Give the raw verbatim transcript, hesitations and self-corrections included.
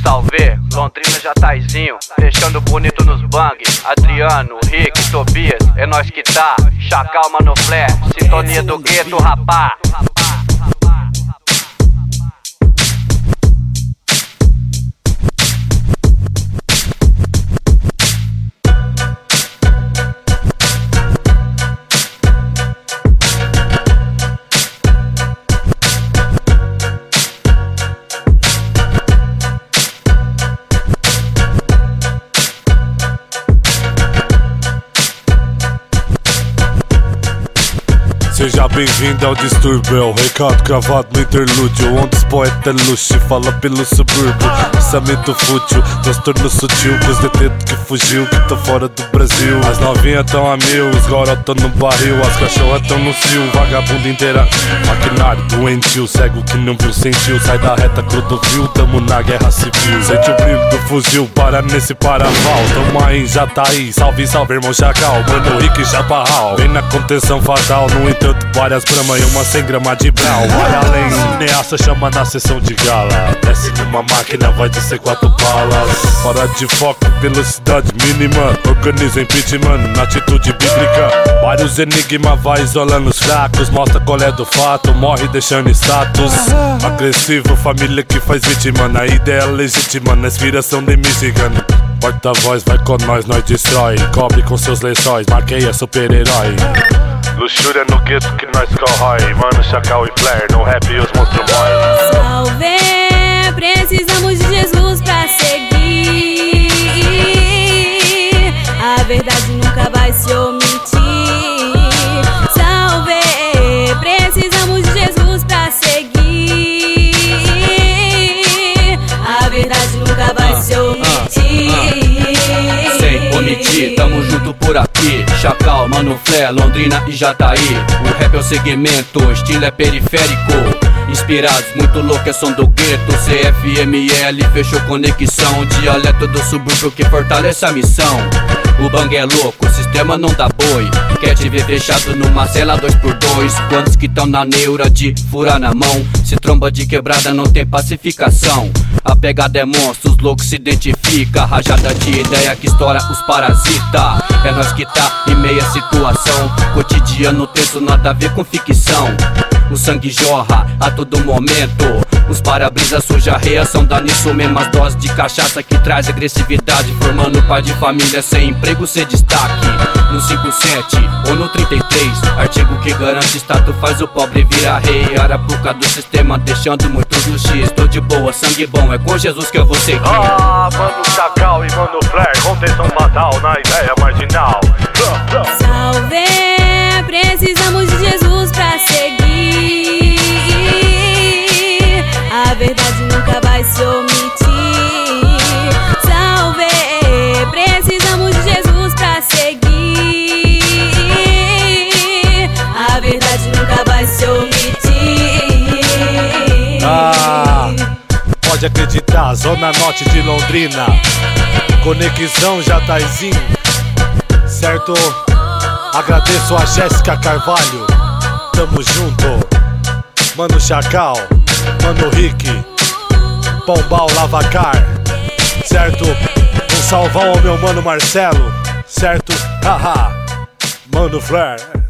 Salve, Londrina, Jataizinho, deixando bonito nos bang. Adriano, Rick, Tobias, é nós que tá. Chacal, Mano Flare, sintonia do gueto, rapá. Seja bem-vindo ao Distúrbio, recado gravado no interlúdio, onde os poetas luxo fala pelo subúrbio. Pensamento fútil, transtorno sutil, com os detentos que fugiu, que tão fora do Brasil. As novinhas tão a mil, os garotos tão no barril, as cachorras tão no cio, vagabundo inteira. Maquinário doentio, cego que não viu, sentiu. Sai da reta Clodovil, tamo na guerra civil. Sente o brilho do fuzil, para nesse paraval. Tamo aí, já tá aí, salve, salve, irmão Chacal. Mano Rick e Chaparral, vem na contenção fatal, no entanto várias brama e uma cem gramas de brau. Vai além, cineasta chama na sessão de gala. Desce numa máquina, vai descer quatro balas. Fora de foco, velocidade mínima. Organiza impeachment na atitude bíblica. Vários enigmas, vai isolando os fracos. Mostra qual é do fato, morre deixando status. Agressivo, família que faz vítima. Na ideia legítima, na inspiração de Michigan. Porta-voz, vai com nós, nós destrói. Cobre com seus lençóis, marquei é super-herói. Luxúria no gueto que nós corrói. Mano, Chacal e Flare, no rap e os monstros morrem. Salve, precisamos de Jesus pra seguir. A verdade nunca vai se omitir. Salve, precisamos de Jesus pra seguir. A verdade nunca vai se omitir. Sem omitir, tamo junto por aqui. Chacal, Mano Flare, Londrina e Jataí. O rap é o segmento, o estilo é periférico. Inspirados, muito louco, é som do gueto. C F M L fechou conexão. Dialeto do subúrbio que fortalece a missão. O bang é louco, o sistema não dá boi. Quer te ver fechado numa cela dois por dois. Quantos que tão na neura de furar na mão? Se tromba de quebrada não tem pacificação. A pegada é monstro, os loucos se identifica. Rajada de ideia que estoura os parasita. É nós que tá em meia situação. Cotidiano tenso, nada a ver com ficção. O sangue jorra a todo momento. Os para-brisa suja a reação, dá nisso mesmo as doses de cachaça que traz agressividade. Formando pai de família sem emprego, sem destaque. No cinco sete ou no trinta e três, artigo que garante status faz o pobre virar rei. Arapuca do sistema deixando muitos no X. Tô de boa, sangue bom, é com Jesus que eu vou seguir. Ah, Mano Chacal e Mano Flare, contenção fatal na ideia marginal. Salve, precisamos de Jesus pra seguir. A verdade nunca vai se omitir. Salve, precisamos de Jesus pra seguir. A verdade nunca vai se omitir. Ah, pode acreditar, Zona Norte de Londrina. Conexão Jataizinho, certo? Agradeço a Jéssica Carvalho. Tamo junto. Mano Chacal, Mano Rick, Pombal Lavacar, certo? Um salvão ao meu mano Marcelo, certo? Haha, Mano Flare.